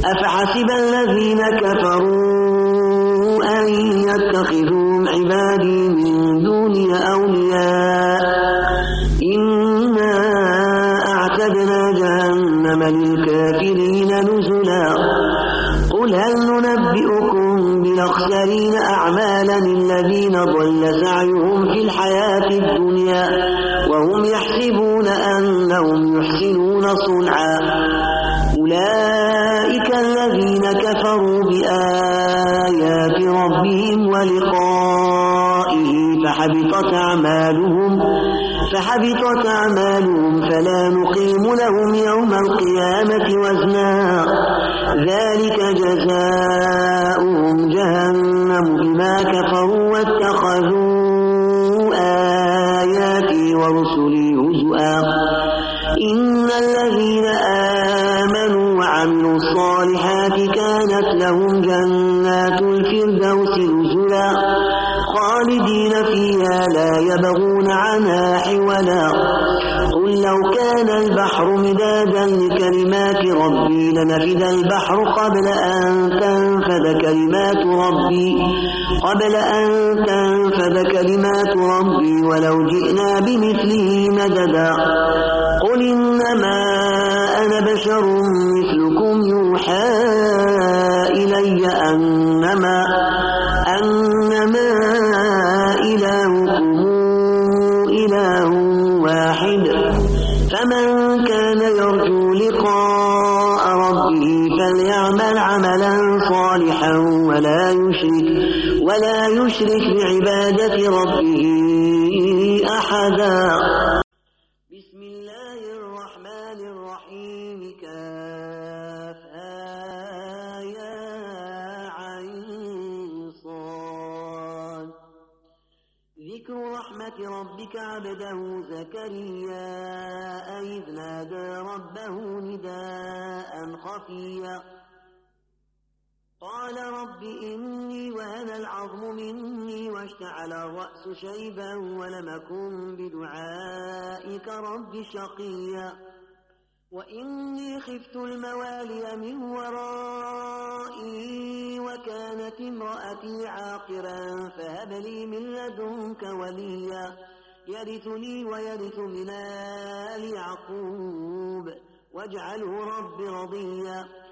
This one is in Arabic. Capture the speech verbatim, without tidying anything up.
أفحسب الذين كفروا أن يتخذوا عبادي من دوني أولياء إنا أعتدنا جهنم للكافرين نزلا قل هل ننبئكم بالأخسرين أعمالا الذين ضل سعيهم في الحياة الدنيا وهم يحسبون أنهم يحسنون صنعا أولئك الذين كفروا بآيات ربهم ولقائه فحبطت أعمالهم فحبطت أعمالهم فلا نقيم لهم يوم القيامة وزنا ذلك جزاؤهم جهنم بما كفروا واتخذوا آياتي ورسلي هزؤا إن الذين آمنوا وعملوا الصالحات كانت لهم جنات الفردوس نزلا خالدين فيها لا يبغون عنها حولا قل لو كان البحر مدادا لكلمات ربي لنفد البحر قبل أن تنفد كلمات ربي قبل أن تنفد كلمات ربي ولو جئنا بمثله مددا قل إنما أنا بشر مثلكم يوحى إلي أنما أنما إلهكم إله واحد فمن كان يرجو لقاء ربه فليعمل عملا صالحا ولا يشرك ولا يشرك بعبادة ربه أحدا. بسم الله الرحمن الرحيم كافها يا عين صاد ذكر رحمة ربك عبده زكريا إذ نادى ربه نداء خفيا قال رب إني وهن العظم مني واشتعل الرأس شيبا ولم أكن بدعائك رب شقيا وإني خفت الموالي من ورائي وكانت امرأتي عاقرا فهب لي من لدنك وليا يرثني ويرث من آل يعقوب واجعله رب رضيا